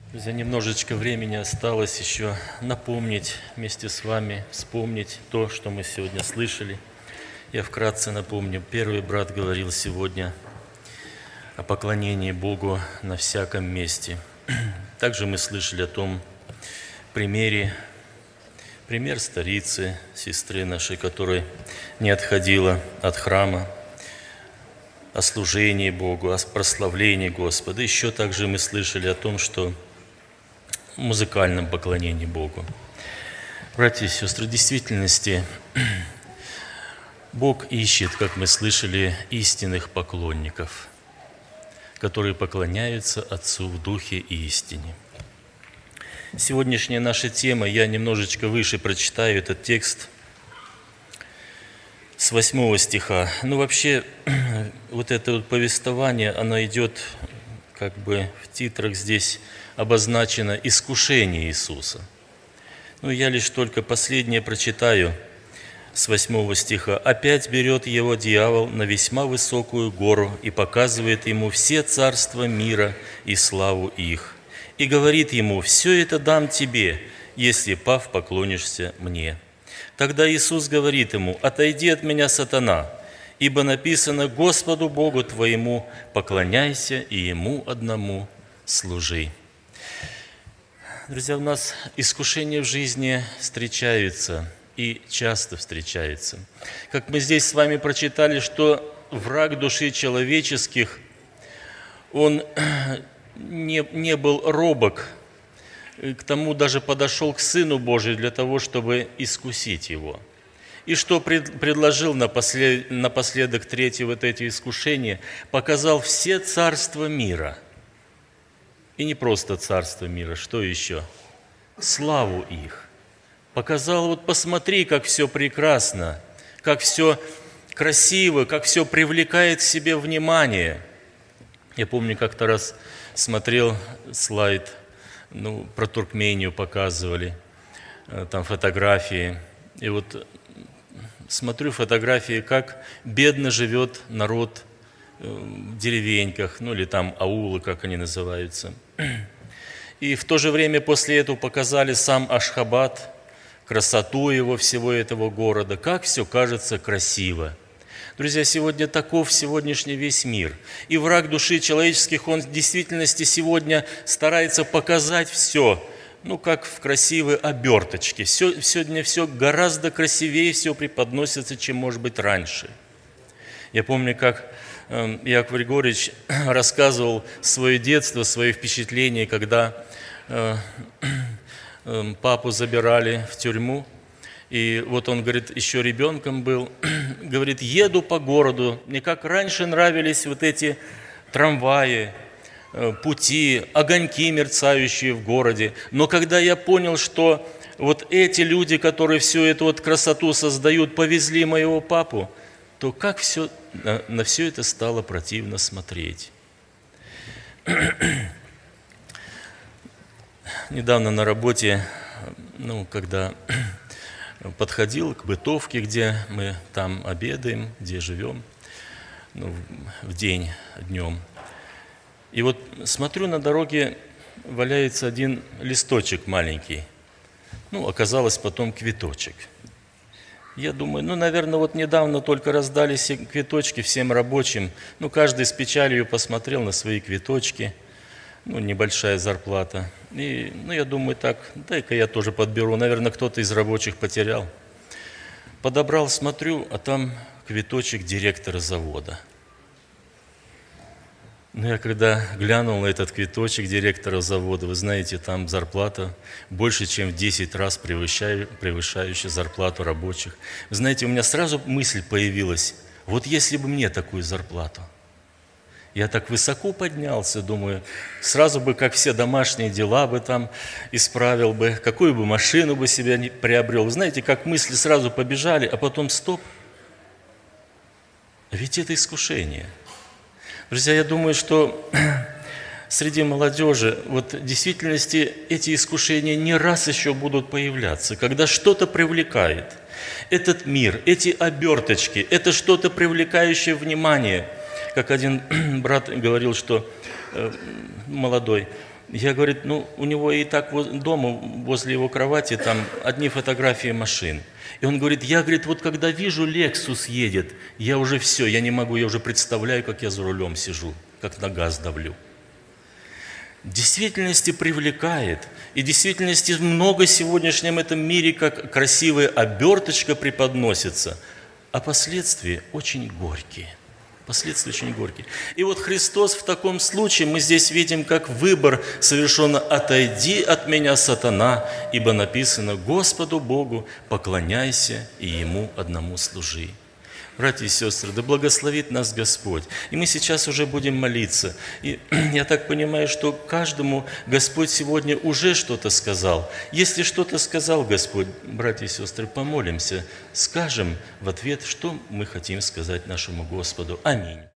За немножечко времени осталось еще напомнить вместе с вами, вспомнить то, что мы сегодня слышали. Я вкратце напомню. Первый брат говорил сегодня о поклонении Богу на всяком месте. Также мы слышали о том пример старицы, сестры нашей, которая не отходила от храма, о служении Богу, о прославлении Господа. Еще также мы слышали о том, что музыкальном поклонении Богу. Братья и сестры, в действительности Бог ищет, как мы слышали, истинных поклонников, которые поклоняются Отцу в Духе и истине. Сегодняшняя наша тема, я немножечко выше прочитаю этот текст с 8 стиха. Вообще, вот это вот повествование, оно идет как бы в титрах здесь обозначено «Искушение Иисуса». Я лишь только последнее прочитаю с 8 стиха. «Опять берет его дьявол на весьма высокую гору и показывает ему все царства мира и славу их. И говорит ему: все это дам тебе, если, пав, поклонишься мне. Тогда Иисус говорит ему: отойди от меня, сатана, ибо написано: Господу Богу твоему поклоняйся и Ему одному служи». Друзья, у нас искушения в жизни встречаются и часто встречаются. Как мы здесь с вами прочитали, что враг души человеческих, он не был робок, к тому даже подошел к Сыну Божию для того, чтобы искусить его. И что предложил напоследок третье вот эти искушения? Показал все царства мира. И не просто царство мира, что еще? Славу их. Показал, посмотри, как все прекрасно, как все красиво, как все привлекает к себе внимание. Я помню, как-то раз смотрел слайд, про Туркмению показывали, там фотографии. И смотрю фотографии, как бедно живет народ в деревеньках, или там аулы, как они называются. И в то же время после этого показали сам Ашхабад, красоту его, всего этого города, как все кажется красиво. Друзья, сегодня таков сегодняшний весь мир. И враг души человеческих, он в действительности сегодня старается показать все, как в красивой оберточке. Сегодня все гораздо красивее все преподносится, чем, может быть, раньше. Я помню, как Яков Григорьевич рассказывал свое детство, свои впечатления, когда папу забирали в тюрьму. И он, говорит, еще ребенком был, говорит: еду по городу, мне как раньше нравились эти трамваи, пути, огоньки мерцающие в городе. Но когда я понял, что эти люди, которые всю эту красоту создают, повезли моего папу, то как на все это стало противно смотреть. Недавно на работе, когда подходил к бытовке, где мы там обедаем, где живем, в день, днем. И смотрю, на дороге валяется один листочек маленький. Оказалось потом квиточек. Я думаю, наверное, недавно только раздали все квиточки всем рабочим. Каждый с печалью посмотрел на свои квиточки. Небольшая зарплата. И, я думаю, так, дай-ка я тоже подберу. Наверное, кто-то из рабочих потерял. Подобрал, смотрю, а там квиточек директора завода. Я когда глянул на этот квиточек директора завода, вы знаете, там зарплата больше, чем в 10 раз превышающая зарплату рабочих. Вы знаете, у меня сразу мысль появилась: если бы мне такую зарплату. Я так высоко поднялся, думаю, сразу бы, как все домашние дела бы там исправил бы, какую бы машину бы себе приобрел. Вы знаете, как мысли сразу побежали, а потом стоп. Ведь это искушение. Друзья, я думаю, что среди молодежи в действительности эти искушения не раз еще будут появляться, когда что-то привлекает. Этот мир, эти оберточки, это что-то привлекающее внимание. Как один брат говорил, что молодой. Я, говорит, ну, у него и так дома, возле его кровати, там одни фотографии машин. И он говорит, я, говорит, вот когда вижу, Лексус едет, я уже все, я не могу, я уже представляю, как я за рулем сижу, как на газ давлю. В действительности привлекает. И в действительности много в сегодняшнем этом мире, как красивая оберточка преподносится, а последствия очень горькие. Последствия очень горькие. И вот Христос в таком случае, мы здесь видим, как выбор совершенно «отойди от меня, сатана», ибо написано «Господу Богу поклоняйся и Ему одному служи». Братья и сестры, да благословит нас Господь. И мы сейчас уже будем молиться. И я так понимаю, что каждому Господь сегодня уже что-то сказал. Если что-то сказал Господь, братья и сестры, помолимся, скажем в ответ, что мы хотим сказать нашему Господу. Аминь.